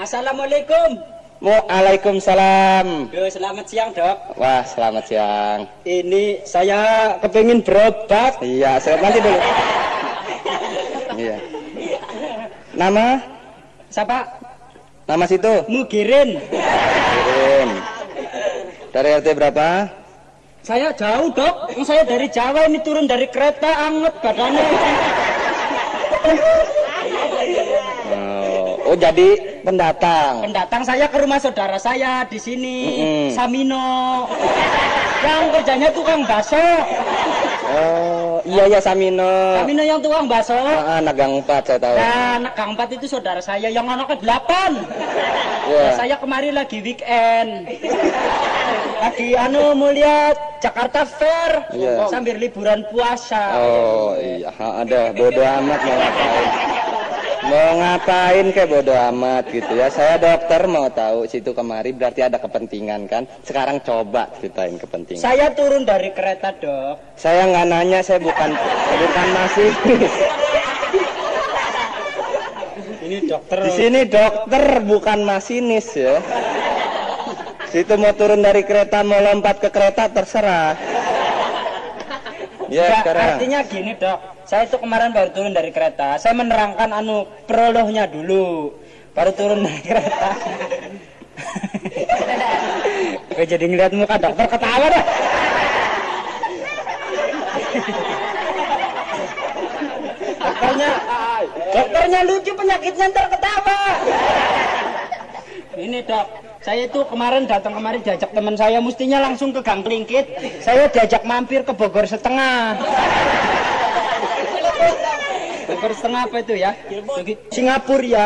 Assalamualaikum. Waalaikumsalam. Duh, selamat siang, Dok. Wah, selamat siang. Ini saya kepingin berobat. Iya, saya nanti dulu. Iya. Nama? Siapa? Nama situ? Mugirin. Kirim. Dari RT berapa? Saya jauh, Dok. Saya dari Jawa, ini turun dari kereta, anget badannya. Oh, jadi pendatang. Pendatang saya ke rumah saudara saya di sini, Samino. Yang kerjanya tukang bakso. Oh, iya Samino. Samino yang tukang bakso. Nagang 4 saya tahu. Nah, Nagang 4 itu saudara saya, yang anaknya 8. Yeah. Saya kemarin lagi weekend. Lagi mau lihat Jakarta Fair, Yeah. sambil liburan puasa. Oh, iya, ada bodo amat mau ngapain. Mau ngapain kayak bodo amat gitu ya. Saya dokter mau tahu situ kemari berarti ada kepentingan kan. Sekarang coba ceritain kepentingan. Saya turun dari kereta, Dok. Saya nggak nanya, saya bukan masinis. Ini dokter. Di sini dokter bukan masinis ya. Situ mau turun dari kereta mau lompat ke kereta terserah. Ya, artinya gini, Dok. Saya itu kemarin baru turun dari kereta. Saya menerangkan prolognya dulu. Baru turun dari kereta. Gue jadi ngeliat muka dokter ketawa dah. Dokternya lucu, penyakitnya ntar ketawa. Ini, Dok, saya itu kemarin diajak teman saya, mestinya langsung ke Gang Klingkit. Saya diajak mampir ke Bogor Setengah. Bogor Setengah apa itu ya? Singapura ya.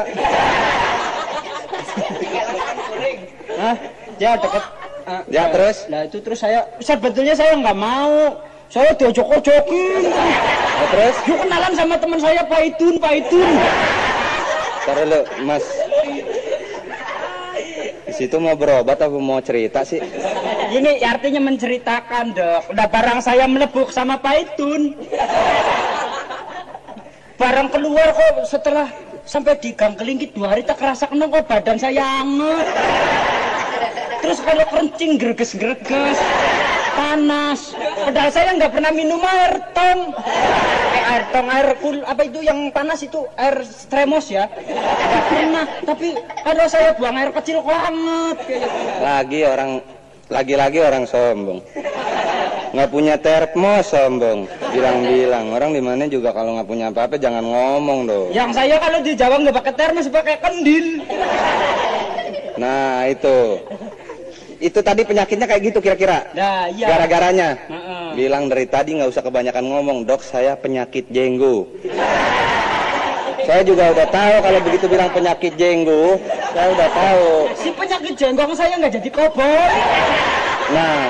Hah? Ya deket. Ya terus? Nah itu terus sebetulnya saya nggak mau. Saya diojok-ojokin. Terus? Yuk kenalan sama teman saya Pak Idun. Taruh lu, Mas. Di situ mau berobat atau mau cerita sih? Ini artinya menceritakan, Dok. Udah barang saya melebuk sama Pak Idun. Barang keluar kok setelah sampai di Gang Kelingkit 2 hari tak kerasa kok badan saya anget. Terus kalau kencing greges-greges, panas. Padahal saya nggak pernah minum air tong. Apa itu yang panas itu, air stremos ya? Nggak pernah. Tapi kalau saya buang air kecil kok anget. Lagi-lagi orang sombong. Nggak punya termos sombong. Bilang-bilang orang di mana juga kalau nggak punya apa-apa jangan ngomong dong. Yang saya kalau di Jawa nggak pakai termos, pakai kendil. Nah itu tadi penyakitnya kayak gitu kira-kira. Nah, iya. Gara-garanya bilang dari tadi nggak usah kebanyakan ngomong, Dok, saya penyakit jenggo. Saya juga udah tahu kalau begitu bilang penyakit jenggo, saya udah tahu. Si penyakit jenggong saya nggak jadi koboi. Nah,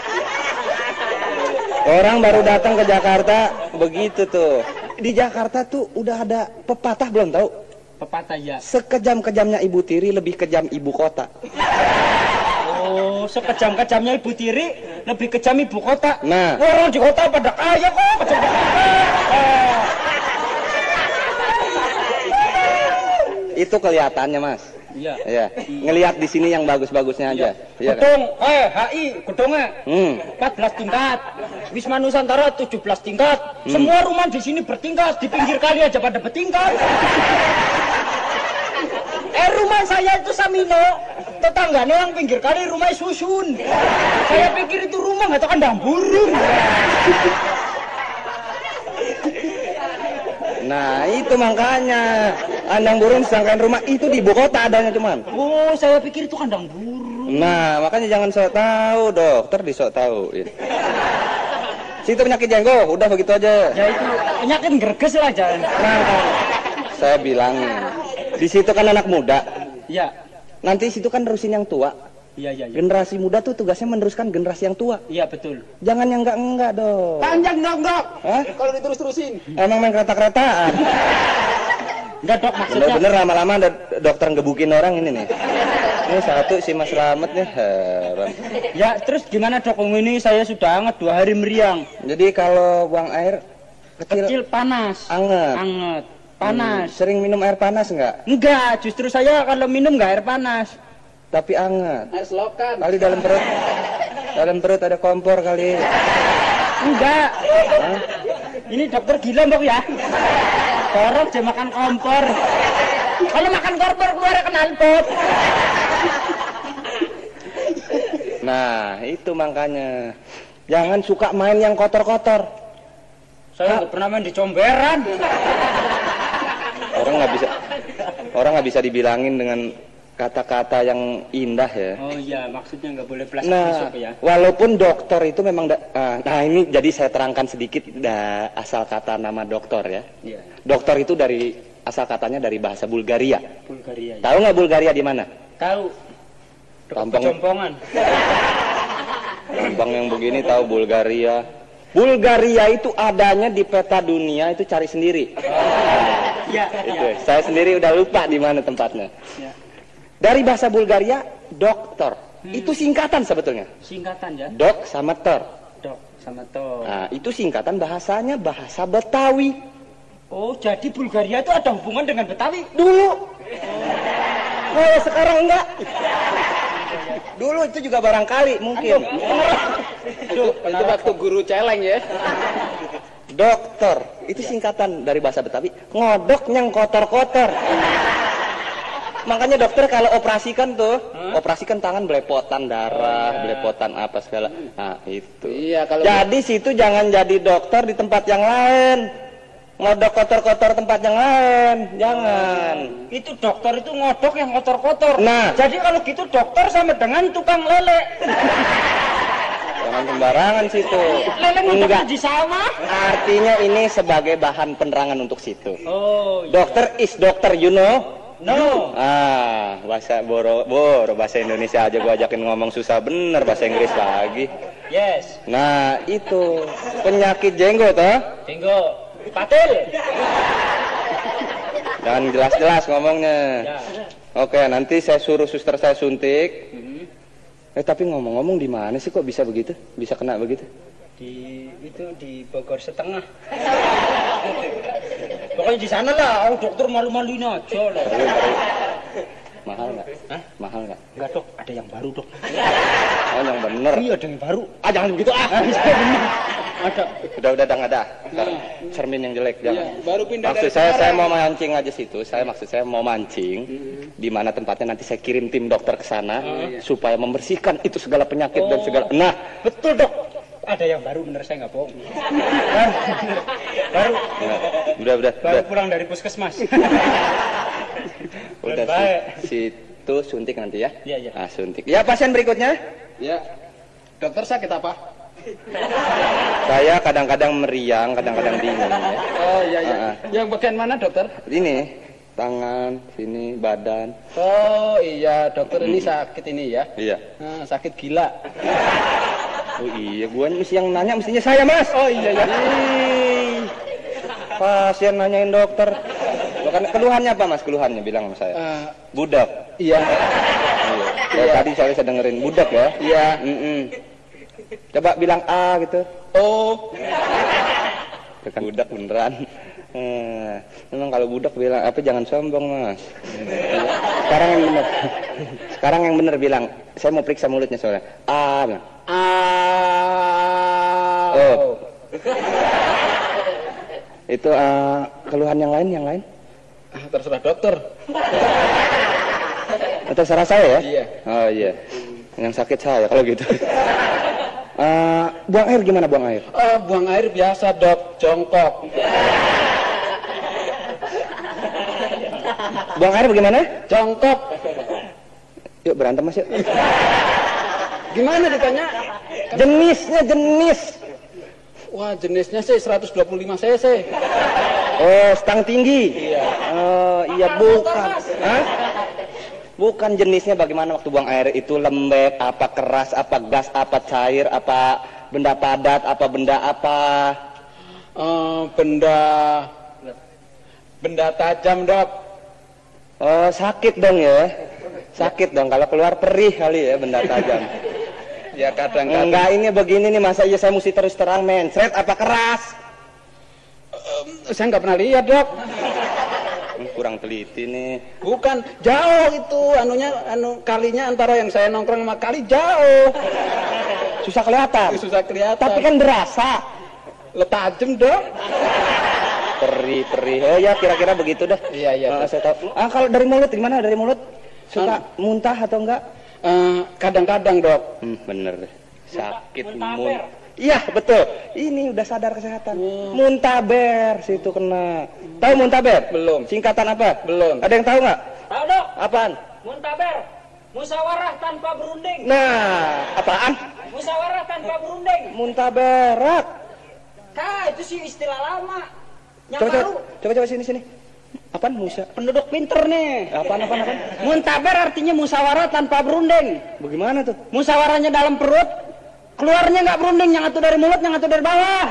orang baru datang ke Jakarta begitu tuh. Di Jakarta tuh udah ada pepatah belum tahu? Pepatah ya. Sekejam-kejamnya Ibu Tiri lebih kejam ibu kota. Oh, sekejam-kejamnya Ibu Tiri lebih kejam ibu kota. Nah, orang di kota pada kaya kok. itu kelihatannya, Mas. Iya. Ya, ngelihat di sini yang bagus-bagusnya aja. Iya. Gedung HI, gedungnya 14 tingkat. Wisma Nusantara 17 tingkat. Semua rumah di sini bertingkat, di pinggir kali aja pada bertingkat. Rumah saya itu Samino, tetangganya yang pinggir kali rumahnya susun. Saya pikir itu rumah nggak tahu kandang burung. Nah, itu makanya kandang burung sedangkan rumah itu di ibu kota adanya cuman. Oh, saya pikir itu kandang burung. Nah, makanya jangan sok tahu, dokter disok tahu. Situ penyakit jenggo, udah begitu aja. Ya itu penyakit greges lah jangan. Nah, saya bilang di situ kan anak muda. Iya. Nanti situ kan nerusin yang tua. Iya. Generasi muda tuh tugasnya meneruskan generasi yang tua. Iya betul. Jangan yang enggak dong. Panjang dong, Dok. Hah? Kalau diterus-terusin. Emang main kereta-keretaan. Enggak, Dok, maksudnya. Bener-bener lama-lama ada dokter ngebukin orang ini nih. Ini satu si Mas Slamet nih, heran. Ya, terus gimana, Dok? Ini saya sudah anget 2 hari meriang. Jadi kalau buang air Kecil panas. Anget. Anget. Panas. Sering minum air panas nggak? Enggak, justru saya kalau minum nggak air panas. Tapi anget. Air selokan. Kali dalam perut. Dalam perut ada kompor kali. Enggak. Ini dokter gila mbak ya. Orang dia makan kompor. Kalau makan kompor keluar knalpot. Nah, itu makanya. Jangan suka main yang kotor-kotor. Saya nggak pernah main di comberan. Orang nggak bisa dibilangin dengan kata-kata yang indah ya. Oh iya, maksudnya nggak boleh plastik Nah, ya. walaupun dokter itu memang nah ini jadi saya terangkan sedikit asal kata nama dokter ya. Iya. Dokter itu dari asal katanya dari bahasa Bulgaria. Bulgaria. Ya. Tahu nggak Bulgaria di mana? Tahu. Jompongan. Gampang yang begini tahu Bulgaria. Bulgaria itu adanya di peta dunia itu cari sendiri. Iya. Itu. Saya sendiri udah lupa di mana tempatnya. Ya. Dari bahasa Bulgaria, dokter. Itu singkatan sebetulnya. Singkatan ya. Dok sama ter. Dok sama to. Nah, itu singkatan bahasanya bahasa Betawi. Oh, jadi Bulgaria itu ada hubungan dengan Betawi? Dulu. Oh, sekarang enggak. Dulu itu juga barangkali mungkin. Itu waktu guru celeng ya. Dokter, itu singkatan dari bahasa Betawi. Ngodok yang kotor-kotor. Makanya dokter kalau operasikan tuh, operasikan tangan belepotan darah, belepotan apa segala. Nah, itu. Iya, kalau jadi situ jangan jadi dokter di tempat yang lain. Ngodok kotor-kotor tempat yang lain, jangan. Itu dokter itu ngodok yang kotor-kotor. Nah. Jadi kalau gitu dokter sama dengan tukang lele. Jangan sembarangan situ. Lele Enggak. ngodok di sawah. Artinya ini sebagai bahan penerangan untuk situ. Oh, iya. Dokter is dokter, you know? No. Bahasa boro bahasa Indonesia aja gua ajakin ngomong susah bener, bahasa Inggris lagi. Yes. Nah, itu penyakit jenggot Tengok. Patil. Jangan jelas-jelas ngomongnya. Ya. Oke, nanti saya suruh suster saya suntik. Tapi ngomong-ngomong di mana sih kok bisa begitu? Bisa kena begitu? Di Bogor setengah. Pokoknya di sana lah, dokter malu-maluin aja lah. Mahal nggak? Hah? Mahal nggak? Enggak dok, ada yang baru dok. Oh, yang bener. Iya, ada yang baru. Jangan begitu Ada. Udah nggak ada. Ntar cermin yang jelek jangan. Iya, baru pindah Maksud dari saya mau mancing aja situ. Maksud saya mau mancing. Di mana tempatnya nanti saya kirim tim dokter ke sana supaya membersihkan itu segala penyakit dan segala. Nah, Betul dok. Ada yang baru, bener saya nggak bohong. Baru. udah. Pulang dari puskesmas. Udah baik. situ suntik nanti ya. Iya. Ah, suntik. Ya, pasien berikutnya. Ya. Dokter sakit apa? Saya kadang-kadang meriang, kadang-kadang dingin ya. Oh iya. Yang bagian mana dokter? Ini tangan, sini, badan. Oh iya, dokter ini sakit ini ya. Iya. Sakit gila. Oh iya, gua mesti yang nanya mestinya saya, Mas. Oh iya. Pasien nanyain dokter. Bukan keluhannya apa, Mas? Keluhannya bilang sama saya. Budak. Iya. Tadi saya dengerin budak ya. Iya. Coba bilang A gitu. Oh. Bukan budak beneran. Memang kalau budak bilang apa jangan sombong, Mas. Sekarang yang bener bilang. Saya mau periksa mulutnya soalnya. A. Bilang. Oh. Itu keluhan yang lain? Terserah dokter. Terserah saya ya? Iya. Oh iya. Yang sakit saya kalau gitu. Buang air gimana buang air? Buang air biasa dok, jongkok. Buang air bagaimana? Jongkok. Yuk berantem Mas yuk. Gimana ditanya? Jenis. Wah jenisnya sih 125 cc. Oh, stang tinggi. Iya. Oh, iya bukan. Hah? Bukan jenisnya bagaimana waktu buang air itu lembek, apa keras, apa gas, apa cair, apa benda padat, apa benda apa? Benda tajam dok. Oh, sakit dong ya. Sakit dong kalau keluar perih kali ya benda tajam. Ya kadang-kadang. Enggak, ini begini nih masa iya saya mesti terus terang mencret apa keras? Saya nggak pernah lihat dok. Kurang teliti nih. Bukan, jauh itu kalinya antara yang saya nongkrong sama kali jauh. Susah kelihatan. Susah kelihatan. Tapi kan berasa. Tajem dong. Perih. Oh ya, kira-kira begitu dah. Iya. Saya tahu. Kalau dari mulut gimana? Dari mulut suka muntah atau enggak? Kadang-kadang, Dok. Bener deh. Sakit Muntaber. Iya, betul. Ini udah sadar kesehatan. Muntaber situ kena. Tahu muntaber? Belum. Singkatan apa? Belum. Ada yang tahu nggak? Tahu dok? Apaan? Muntaber. Musyawarah tanpa berunding. Nah, apaan? Musyawarah tanpa berunding. Muntaberak. Itu sih istilah lama. Yang Coba sini. Apaan musa? Penduduk pinter nih. Apaan? Muntaber artinya musyawarah tanpa berunding. Bagaimana tuh? Musyawarahnya dalam perut, keluarnya nggak berunding, yang satu dari mulut, yang satu dari bawah.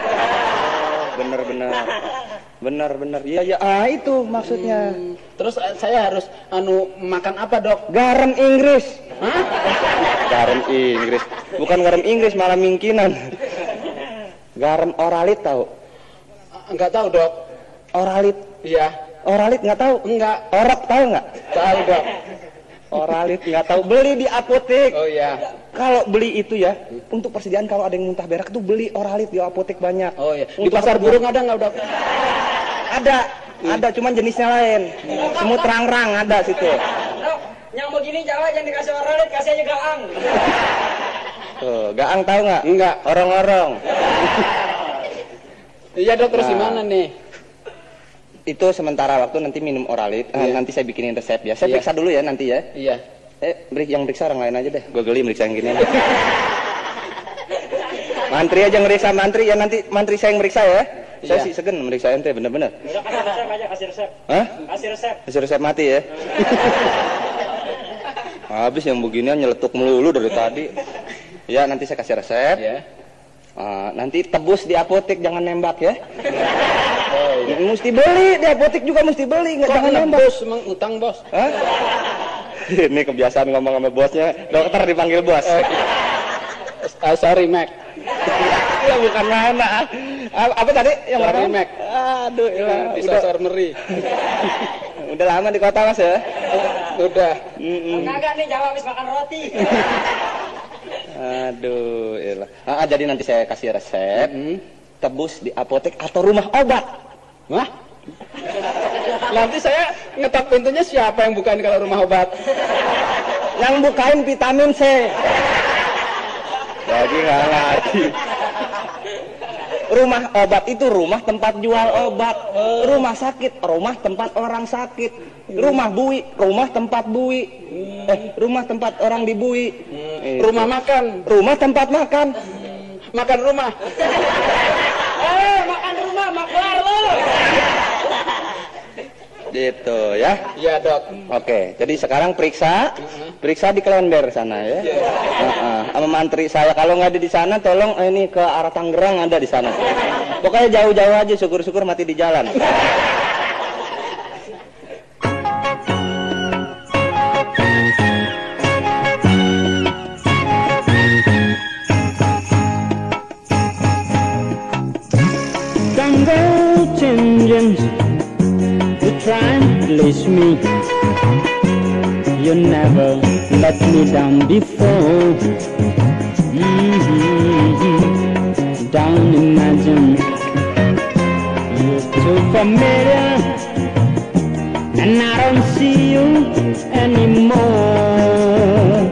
Bener. Iya. Itu maksudnya. Terus saya harus makan apa, Dok? Garam Inggris. Hah? Garam Inggris. Bukan garam Inggris, malah mingkinan. Garam oralit tahu? Enggak tahu, Dok. Oralit. Iya. Oralit nggak tahu? Enggak. Orok tahu nggak? Tahu, Dok. Oralit nggak tahu. Beli di apotek. Oh iya. Kalau beli itu ya, untuk persediaan kalau ada yang muntah berak tuh beli oralit di apotek banyak. Oh iya. Di pasar burung ada nggak, Dok? Ada, cuman jenisnya lain. Semut rang-rang ada situ. Dok, yang begini Jawa jangan dikasih oralit, kasih aja gaang. Tuh, gaang tahu nggak? Enggak. Orong-orong. Iya, Dok, terus gimana nih? Itu sementara waktu nanti minum oralit. Nanti saya bikinin resep ya. Saya periksa dulu ya nanti ya. Iya. Yang periksa orang lain aja deh. Gue geli meriksa yang gini. Mantri aja ngeriksa mantri ya, nanti mantri saya yang meriksa ya. Saya sih segen meriksa ente bener-bener. Kasih resep aja, kasih resep. Hah? Kasih resep. Mati ya. Habis yang beginian nyeletuk melulu dari tadi. Ya nanti saya kasih resep. Iya. Nanti tebus di apotek, jangan nembak ya. Mesti beli di apotek juga, mesti beli, nggak jangan nembak. Bos, emang utang, Bos. Hah? Ini kebiasaan ngomong sama bosnya. Dokter dipanggil bos. Sorry, Mac. Ya bukan mana. Apa tadi yang Sorry, mana? Mac. Aduh, ya, Bisa sormeri. udah lama di kota Mas ya? Udah. Kagak nih Jawa habis makan roti. Aduh, iyalah. Jadi nanti saya kasih resep. Tebus di apotek atau rumah obat. Wah? Nanti saya ngetok pintunya siapa yang bukain kalau rumah obat? Yang bukain vitamin C. Jadi nggak ngerti. Rumah obat itu rumah tempat jual obat. Rumah sakit, rumah tempat orang sakit. Rumah bui, rumah tempat bui. Rumah tempat orang dibui. Rumah makan, rumah tempat makan. Makan rumah. Makan rumah, maklar lo. Gitu ya. Iya, Dok. Oke, jadi sekarang periksa di Klender sana ya. Sama mantri saya, kalau nggak ada di sana tolong ini ke arah Tangerang, ada di sana. Pokoknya jauh-jauh aja, syukur-syukur mati di jalan. Tango changing to try and please me. You never let me down before. Don't imagine you're too familiar, and I don't see you anymore.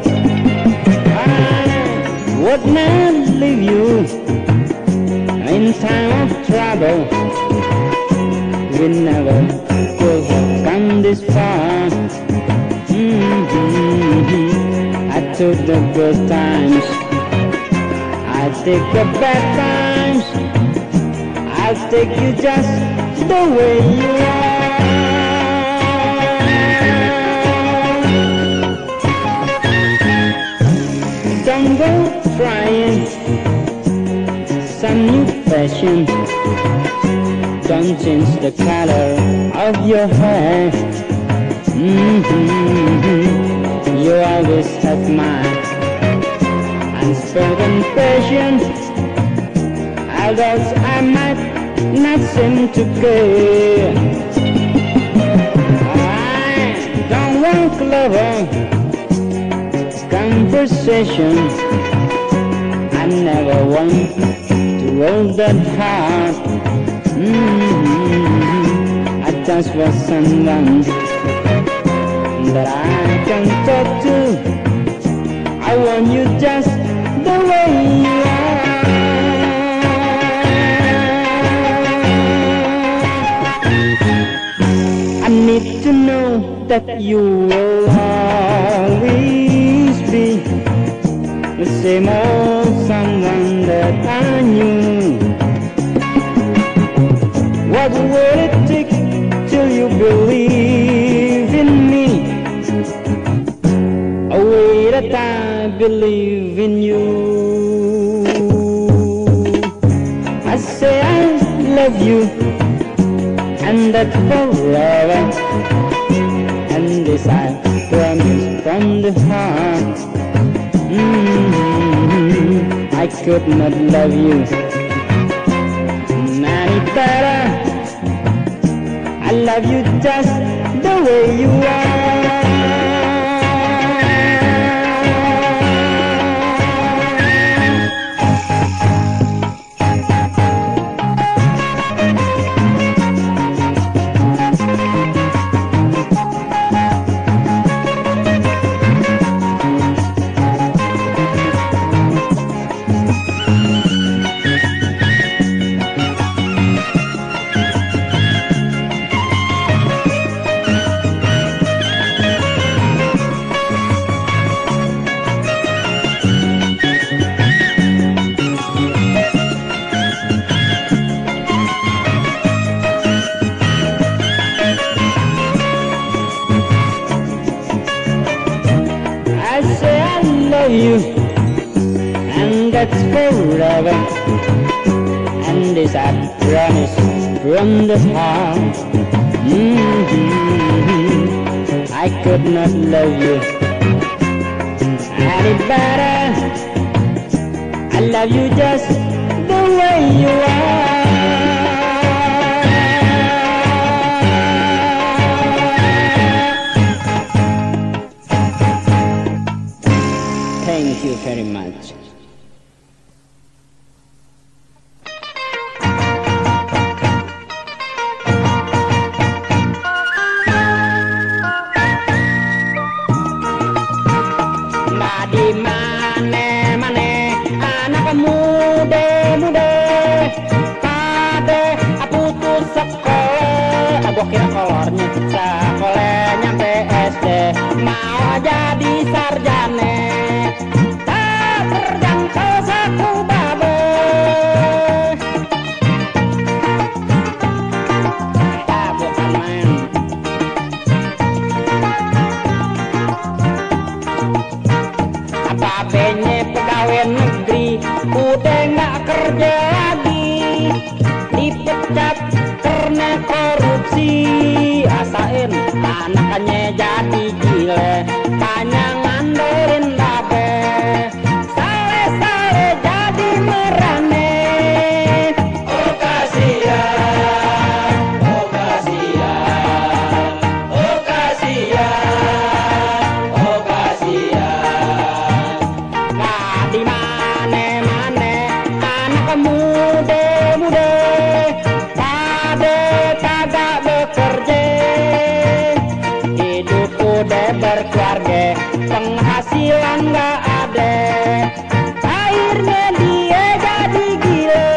I would not leave you in time of trouble. We never could have come this far. I took the good times, I take the bad times. I'll take you just the way you are. Don't go trying some new fashion. Don't change the color of your hair. You always have my unspoken passion, although I might not seem to care. one clever conversation. I never want to hold that heart. I just want someone that I can talk to. I want you just the way you are. I need to know that you will always be the same old someone that I knew. What will it take till you believe in me? A way that I believe in you. I say I love you, and that's forever. And this I promise from the heart. I could not love you any better. I love you just the way you are. I say I love you, and that's forever. And this I promise from the heart. I could not love you any better. I love you just the way you are. Thank you very much. Di mana anak muda pada putus sekolah. Gua kira kolornya sekolah nyampe SD, mau jadi sarjana. Tak terjangkau saku babe. Tak bukan main. Babenya pegawai negeri udah nggak kerja lagi, dipecat karena korupsi. Rasain anaknya jadi gile, tanya ngandelin babe. Sale jadi merane. Oh kasihan, oh kasihan, oh kasihan, oh kasihan. Di mana anak muda pada kagak bekerja, hidup udah berkeluarga, penghasilan nggak ada. Akhirnya dia jadi gila.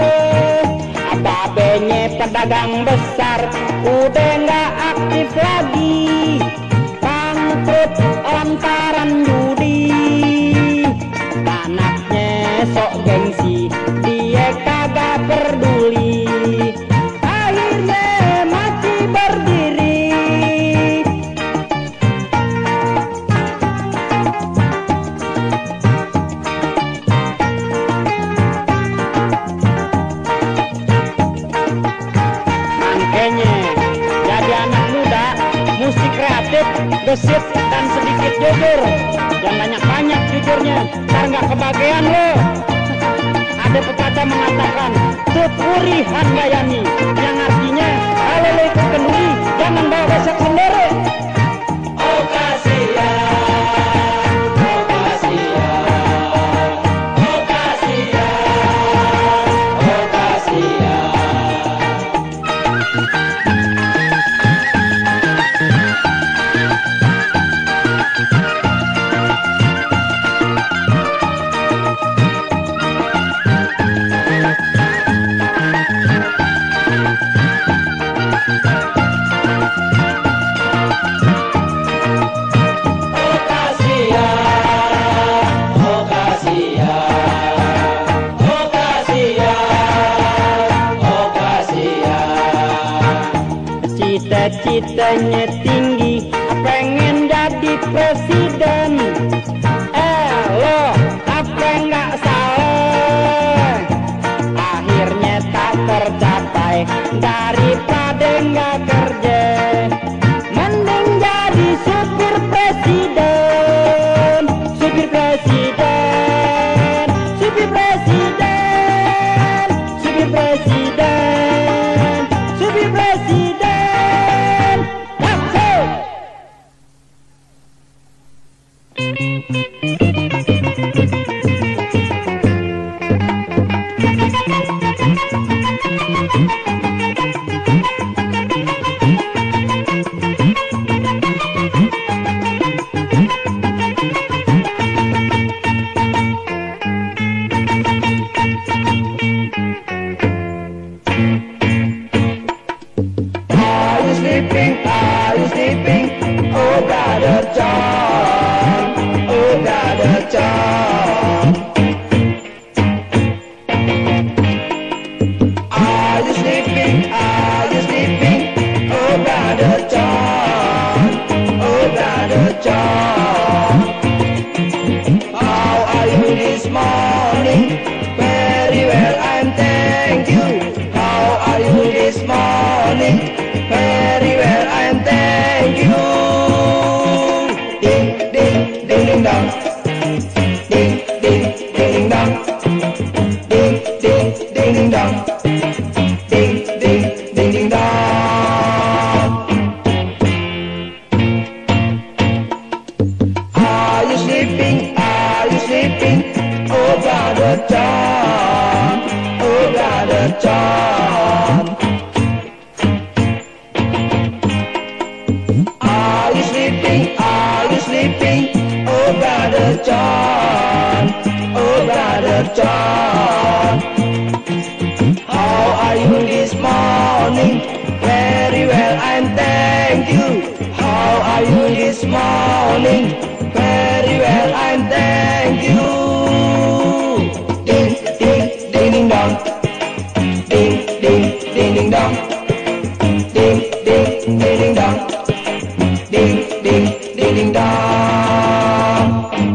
Babenya pedagang besar udah nggak aktif lagi, bangkrut lantaran judi. Anaknya sok gengsi, dia kagak peduli. Akhirnya mati berdiri. Makanya jadi anak muda, musik kreatif, gesit dan sedikit jujur. Jangan banyak-banyak jujurnya, ntar nggak kebagian lo. Ada pepatah mengatakan, sepurihan gayani, yang artinya kalau lo ikut kenduri, jangan bawa besek sendiri. Oh cita-citanya tinggi, pengen jadi presiden. Lo apa nggak salah, akhirnya tak tercapai. Daripada nggak kerja, mending jadi supir presiden. Supir presiden, supir presiden, supir presiden, supir presiden. That's it. Are you sleeping? Are you sleeping? Oh, brother John. Oh, brother John. Are you sleeping? Are you sleeping? Oh, brother John. Oh, brother John. How are you this morning? Very well, I'm thank you. How are you this morning? Very well, I'm thank you. Ding, ding, ding, ding, dong. Ding, ding, ding, ding, dong. Ding, ding, ding, ding, dong. Ding, ding, ding, ding, dong. Are you sleeping? Are you sleeping? Oh, brother John. Oh, brother John. Are you sleeping? Are you sleeping? Oh, brother John. Oh, brother John. How are you this morning? Very well, I'm thank you. How are you this morning? Very well, I'm thank you. Ding, ding, ding, ding, dong. Ding, ding, ding, ding, dong. Ding, ding, ding, ding, dong. Ding, ding, ding, ding, dong.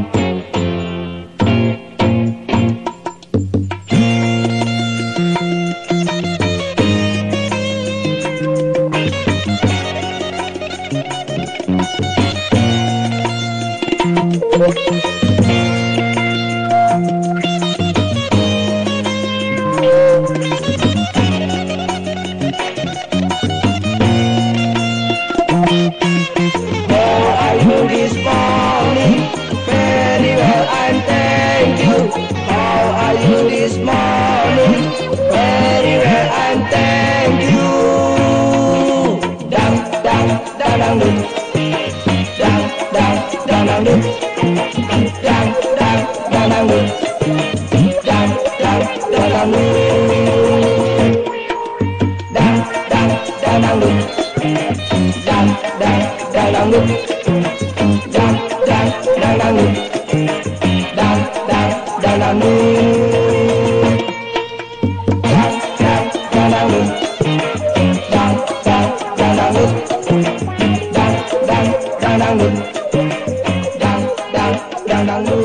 How are you this morning? Very well, I'm thank you. How are you this morning? Very well, I'm thank you. Dang, dang, dang, dang, dang. Dang, dang, dang, dang, dang. Dang, dang, dang, dang, dang. Dang, dang, dang, dang, dang. Dang, dang, dang, dang, dang. Dang, dang, dang, dang, dang. Dang, dang, dang, dang, dang. Dang, dang, dang, dang, dang. Dang, dang, dang, dang, dang. Dang, dang, dang, dang, dang. Dang, dang, dang, dang, dang. Dang, dang, dang, dang, dang.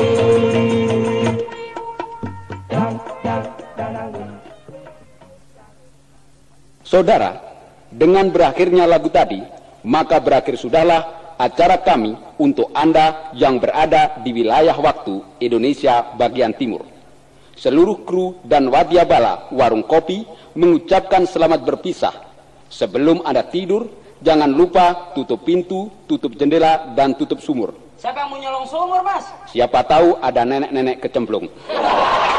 Dang, dang, dang, dang, dang. Saudara, dengan berakhirnya lagu tadi, maka berakhir sudahlah acara kami untuk Anda yang berada di wilayah waktu Indonesia bagian timur. Seluruh kru dan wadyabala warung kopi mengucapkan selamat berpisah. Sebelum Anda tidur, jangan lupa tutup pintu, tutup jendela, dan tutup sumur. Siapa yang mau nyolong sumur, Mas? Siapa tahu ada nenek-nenek kecemplung.